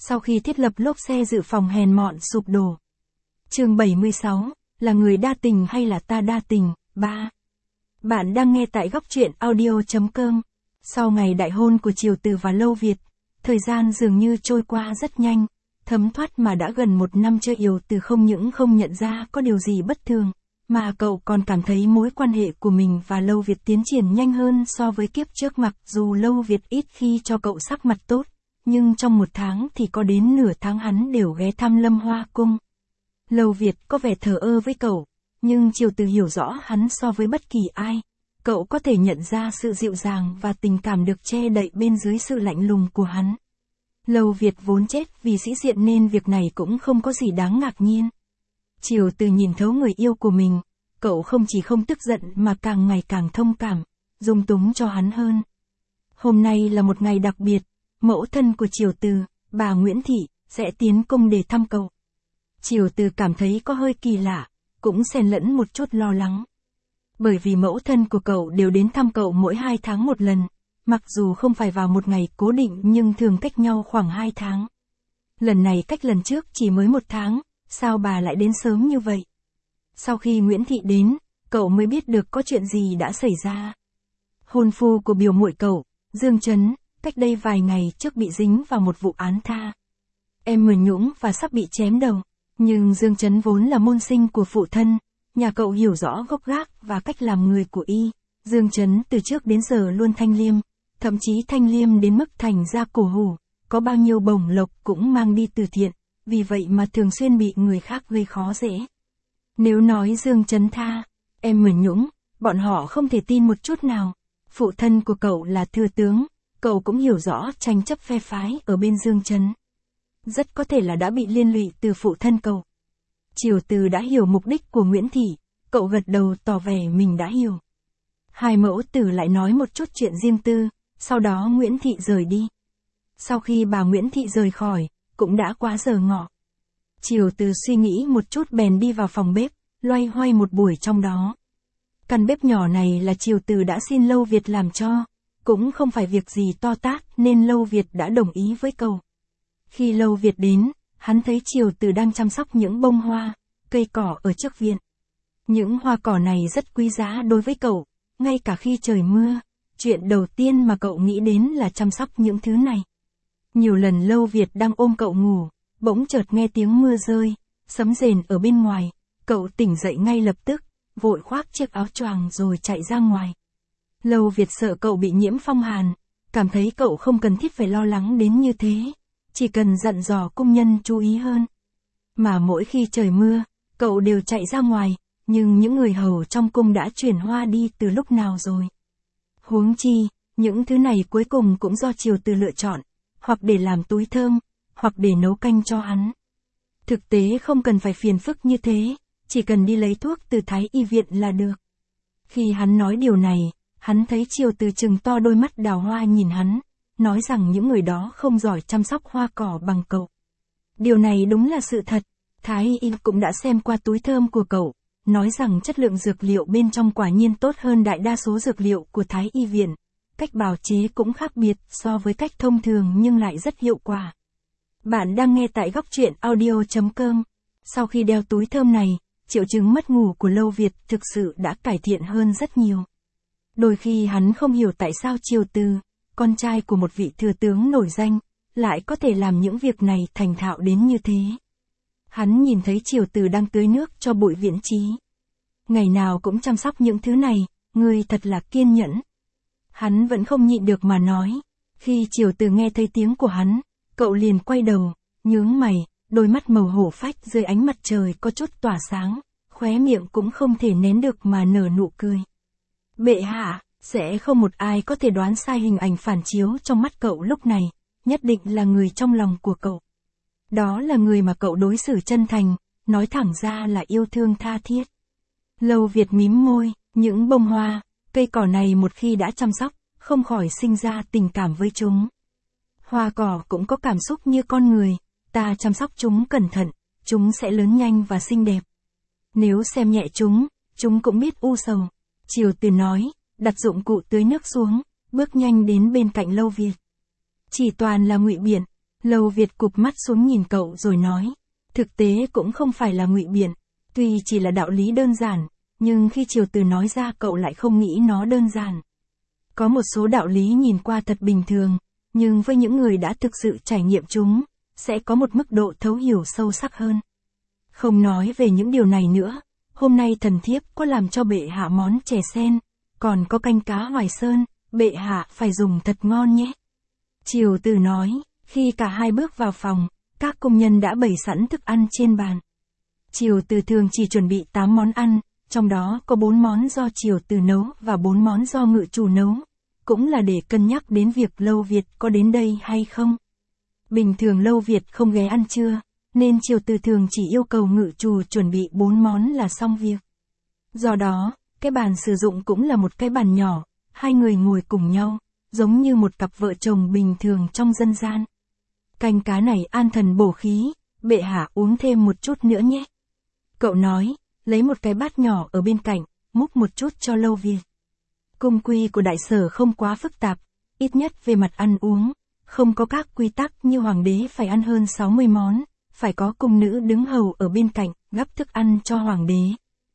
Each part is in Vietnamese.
sau khi thiết lập lốp xe dự phòng hèn mọn sụp đổ. Chương 76, là người đa tình hay là ta đa tình? 3. Bạn đang nghe tại góc truyện audio.com. Sau ngày đại hôn của Triều Từ và Lâu Việt, thời gian dường như trôi qua rất nhanh, thấm thoát mà đã gần 1 năm chơi Triều Từ không những không nhận ra có điều gì bất thường, mà cậu còn cảm thấy mối quan hệ của mình và Lâu Việt tiến triển nhanh hơn so với kiếp trước. Mặc dù Lâu Việt ít khi cho cậu sắc mặt tốt, nhưng trong 1 tháng thì có đến nửa tháng hắn đều ghé thăm Lâm Hoa Cung. Lâu Việt có vẻ thờ ơ với cậu, nhưng Triều Từ hiểu rõ hắn so với bất kỳ ai. Cậu có thể nhận ra sự dịu dàng và tình cảm được che đậy bên dưới sự lạnh lùng của hắn. Lâu Việt vốn chết vì sĩ diện nên việc này cũng không có gì đáng ngạc nhiên. Triều Từ nhìn thấu người yêu của mình, cậu không chỉ không tức giận mà càng ngày càng thông cảm, dung túng cho hắn hơn. Hôm nay là một ngày đặc biệt, mẫu thân của Triều Từ, bà Nguyễn Thị, sẽ tiến cung để thăm cậu. Triều Từ cảm thấy có hơi kỳ lạ, cũng xen lẫn một chút lo lắng. Bởi vì mẫu thân của cậu đều đến thăm cậu mỗi 2 tháng một lần, mặc dù không phải vào một ngày cố định nhưng thường cách nhau khoảng 2 tháng. Lần này cách lần trước chỉ mới 1 tháng, sao bà lại đến sớm như vậy? Sau khi Nguyễn Thị đến, cậu mới biết được có chuyện gì đã xảy ra. Hôn phu của biểu muội cậu, Dương Chấn, cách đây vài ngày trước bị dính vào một vụ án tha. Em mờ nhũng và sắp bị chém đầu, nhưng Dương Chấn vốn là môn sinh của phụ thân, nhà cậu hiểu rõ gốc gác và cách làm người của y. Dương Chấn từ trước đến giờ luôn thanh liêm, thậm chí thanh liêm đến mức thành ra cổ hủ, có bao nhiêu bổng lộc cũng mang đi từ thiện, vì vậy mà thường xuyên bị người khác gây khó dễ. Nếu nói Dương Chấn tha, em mờ nhũng, bọn họ không thể tin một chút nào. Phụ thân của cậu là thừa tướng, cậu cũng hiểu rõ tranh chấp phe phái ở bên Dương Chấn. Rất có thể là đã bị liên lụy từ phụ thân cậu. Triều Từ đã hiểu mục đích của Nguyễn Thị, cậu gật đầu tỏ vẻ mình đã hiểu. Hai mẫu tử lại nói một chút chuyện riêng tư, sau đó Nguyễn Thị rời đi. Sau khi bà Nguyễn Thị rời khỏi, cũng đã quá giờ ngọ. Triều Từ suy nghĩ một chút bèn đi vào phòng bếp, loay hoay một buổi trong đó. Căn bếp nhỏ này là Triều Từ đã xin Lâu Việt làm cho, cũng không phải việc gì to tát nên Lâu Việt đã đồng ý với cậu. Khi Lâu Việt đến, hắn thấy Triều Từ đang chăm sóc những bông hoa, cây cỏ ở trước viện. Những hoa cỏ này rất quý giá đối với cậu, ngay cả khi trời mưa, chuyện đầu tiên mà cậu nghĩ đến là chăm sóc những thứ này. Nhiều lần Lâu Việt đang ôm cậu ngủ, bỗng chợt nghe tiếng mưa rơi, sấm rền ở bên ngoài, cậu tỉnh dậy ngay lập tức, vội khoác chiếc áo choàng rồi chạy ra ngoài. Lâu Việt sợ cậu bị nhiễm phong hàn, cảm thấy cậu không cần thiết phải lo lắng đến như thế, chỉ cần dặn dò cung nhân chú ý hơn. Mà mỗi khi trời mưa, cậu đều chạy ra ngoài, nhưng những người hầu trong cung đã chuyển hoa đi từ lúc nào rồi. Huống chi, những thứ này cuối cùng cũng do Triều Từ lựa chọn, hoặc để làm túi thơm, hoặc để nấu canh cho hắn. Thực tế không cần phải phiền phức như thế, chỉ cần đi lấy thuốc từ Thái Y viện là được. Khi hắn nói điều này, hắn thấy Triều Từ trừng to đôi mắt đào hoa nhìn hắn, nói rằng những người đó không giỏi chăm sóc hoa cỏ bằng cậu. Điều này đúng là sự thật, Thái Y cũng đã xem qua túi thơm của cậu, nói rằng chất lượng dược liệu bên trong quả nhiên tốt hơn đại đa số dược liệu của Thái Y viện. Cách bào chế cũng khác biệt so với cách thông thường nhưng lại rất hiệu quả. Bạn đang nghe tại góc truyện audio.com. Sau khi đeo túi thơm này, triệu chứng mất ngủ của Lâu Việt thực sự đã cải thiện hơn rất nhiều. Đôi khi hắn không hiểu tại sao Triều Từ, con trai của một vị thừa tướng nổi danh, lại có thể làm những việc này thành thạo đến như thế. Hắn nhìn thấy Triều Từ đang tưới nước cho Bụi Viễn Chí. Ngày nào cũng chăm sóc những thứ này, ngươi thật là kiên nhẫn. Hắn vẫn không nhịn được mà nói. Khi Triều Từ nghe thấy tiếng của hắn, cậu liền quay đầu, nhướng mày, đôi mắt màu hổ phách dưới ánh mặt trời có chút tỏa sáng, khóe miệng cũng không thể nén được mà nở nụ cười. Bệ hạ, sẽ không một ai có thể đoán sai hình ảnh phản chiếu trong mắt cậu lúc này, nhất định là người trong lòng của cậu. Đó là người mà cậu đối xử chân thành, nói thẳng ra là yêu thương tha thiết. Lâu Việt mím môi, những bông hoa, cây cỏ này một khi đã chăm sóc, không khỏi sinh ra tình cảm với chúng. Hoa cỏ cũng có cảm xúc như con người, ta chăm sóc chúng cẩn thận, chúng sẽ lớn nhanh và xinh đẹp. Nếu xem nhẹ chúng cũng biết u sầu. Triều Từ nói, đặt dụng cụ tưới nước xuống, bước nhanh đến bên cạnh Lâu Việt. Chỉ toàn là ngụy biện. Lâu Việt cụp mắt xuống nhìn cậu rồi nói. Thực tế cũng không phải là ngụy biện, tuy chỉ là đạo lý đơn giản, nhưng khi Triều Từ nói ra cậu lại không nghĩ nó đơn giản. Có một số đạo lý nhìn qua thật bình thường, nhưng với những người đã thực sự trải nghiệm chúng, sẽ có một mức độ thấu hiểu sâu sắc hơn. Không nói về những điều này nữa, hôm nay thần thiếp có làm cho bệ hạ món chè sen, còn có canh cá Hoài Sơn, bệ hạ phải dùng thật ngon nhé. Triều Từ nói, khi cả hai bước vào phòng, các công nhân đã bày sẵn thức ăn trên bàn. Triều Từ thường chỉ chuẩn bị 8 món ăn, trong đó có 4 món do Triều Từ nấu và 4 món do ngự chủ nấu, cũng là để cân nhắc đến việc Lâu Việt có đến đây hay không. Bình thường Lâu Việt không ghé ăn trưa, nên Triều Từ thường chỉ yêu cầu ngự chủ chuẩn bị 4 món là xong việc. Do đó, cái bàn sử dụng cũng là một cái bàn nhỏ, hai người ngồi cùng nhau, giống như một cặp vợ chồng bình thường trong dân gian. Canh cá này an thần bổ khí, bệ hạ uống thêm một chút nữa nhé. Cậu nói, lấy một cái bát nhỏ ở bên cạnh, múc một chút cho Lâu Việt. Cung quy của đại sở không quá phức tạp, ít nhất về mặt ăn uống, không có các quy tắc như hoàng đế phải ăn hơn 60 món, phải có cung nữ đứng hầu ở bên cạnh, gắp thức ăn cho hoàng đế.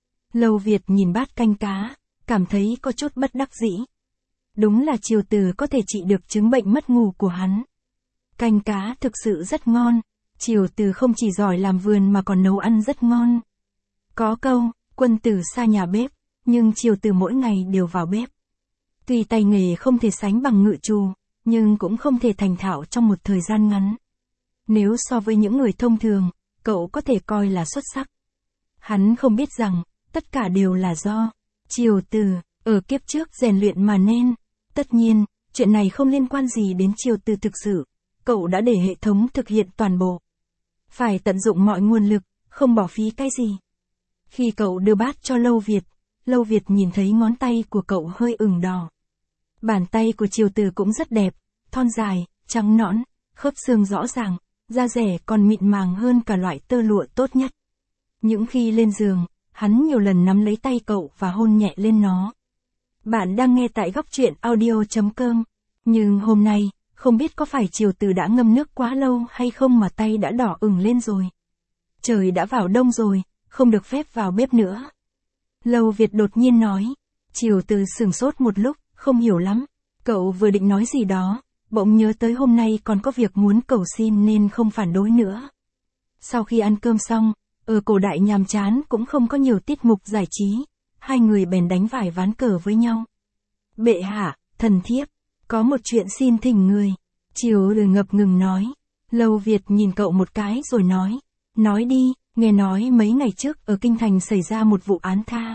Lâu Việt nhìn bát canh cá, cảm thấy có chút bất đắc dĩ. Đúng là Triều Từ có thể trị được chứng bệnh mất ngủ của hắn. Canh cá thực sự rất ngon, Triều Từ không chỉ giỏi làm vườn mà còn nấu ăn rất ngon. Có câu, quân tử xa nhà bếp, nhưng Triều Từ mỗi ngày đều vào bếp. Tuy tay nghề không thể sánh bằng ngự trù, nhưng cũng không thể thành thạo trong một thời gian ngắn. Nếu so với những người thông thường, cậu có thể coi là xuất sắc. Hắn không biết rằng, tất cả đều là do Triều Từ ở kiếp trước rèn luyện mà nên. Tất nhiên, chuyện này không liên quan gì đến Triều Từ thực sự, cậu đã để hệ thống thực hiện toàn bộ. Phải tận dụng mọi nguồn lực, không bỏ phí cái gì. Khi cậu đưa bát cho Lâu Việt nhìn thấy ngón tay của cậu hơi ửng đỏ. Bàn tay của Triều Từ cũng rất đẹp, thon dài, trắng nõn, khớp xương rõ ràng, da dẻ còn mịn màng hơn cả loại tơ lụa tốt nhất. Những khi lên giường, hắn nhiều lần nắm lấy tay cậu và hôn nhẹ lên nó. Bạn đang nghe tại góc truyện audio.com. Nhưng hôm nay, không biết có phải Triều Từ đã ngâm nước quá lâu hay không mà tay đã đỏ ửng lên rồi. Trời đã vào đông rồi, không được phép vào bếp nữa. Lâu Việt đột nhiên nói. Triều Từ sửng sốt một lúc, không hiểu lắm. Cậu vừa định nói gì đó, bỗng nhớ tới hôm nay còn có việc muốn cầu xin nên không phản đối nữa. Sau khi ăn cơm xong, ở cổ đại nhàm chán cũng không có nhiều tiết mục giải trí, hai người bèn đánh vài ván cờ với nhau. Bệ hạ, thần thiếp, có một chuyện xin thỉnh người. Triều Từ ngập ngừng nói. Lâu Việt nhìn cậu một cái rồi nói. Nói đi, nghe nói mấy ngày trước ở Kinh Thành xảy ra một vụ án tha.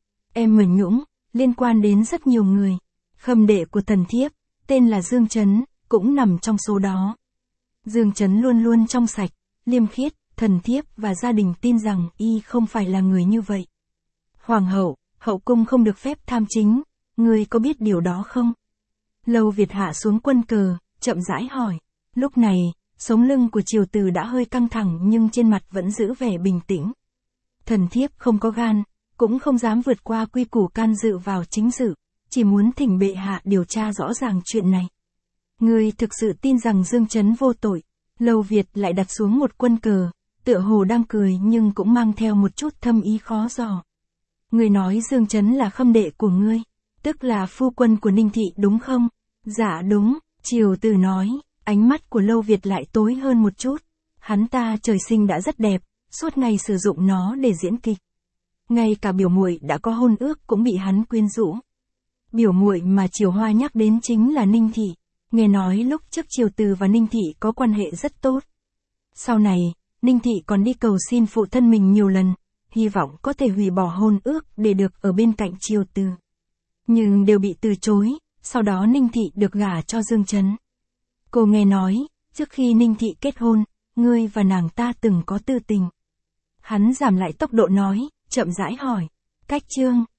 Em mẩn nhũng, liên quan đến rất nhiều người. Khâm đệ của thần thiếp, tên là Dương Chấn, cũng nằm trong số đó. Dương Chấn luôn luôn trong sạch, liêm khiết, thần thiếp và gia đình tin rằng y không phải là người như vậy. Hoàng hậu, hậu cung không được phép tham chính, ngươi có biết điều đó không? Lâu Việt hạ xuống quân cờ, chậm rãi hỏi. Lúc này, sống lưng của Triều Từ đã hơi căng thẳng nhưng trên mặt vẫn giữ vẻ bình tĩnh. Thần thiếp không có gan, cũng không dám vượt qua quy củ can dự vào chính sự, chỉ muốn thỉnh bệ hạ điều tra rõ ràng chuyện này. Ngươi thực sự tin rằng Dương Chấn vô tội? Lâu Việt lại đặt xuống một quân cờ, tựa hồ đang cười nhưng cũng mang theo một chút thâm ý khó dò. Ngươi nói Dương Chấn là khâm đệ của ngươi, tức là phu quân của Ninh Thị đúng không? Dạ đúng, Triều Từ nói, ánh mắt của Lâu Việt lại tối hơn một chút. Hắn ta trời sinh đã rất đẹp, suốt ngày sử dụng nó để diễn kịch. Ngay cả biểu muội đã có hôn ước cũng bị hắn quyến rũ. Biểu muội mà Triều Hoa nhắc đến chính là Ninh Thị. Nghe nói lúc trước Triều Từ và Ninh Thị có quan hệ rất tốt. Sau này, Ninh Thị còn đi cầu xin phụ thân mình nhiều lần, hy vọng có thể hủy bỏ hôn ước để được ở bên cạnh Triều Từ. Nhưng đều bị từ chối, sau đó Ninh Thị được gả cho Dương Chấn. Cô nghe nói, trước khi Ninh Thị kết hôn, ngươi và nàng ta từng có tư tình. Hắn giảm lại tốc độ nói, chậm rãi hỏi. Cách chương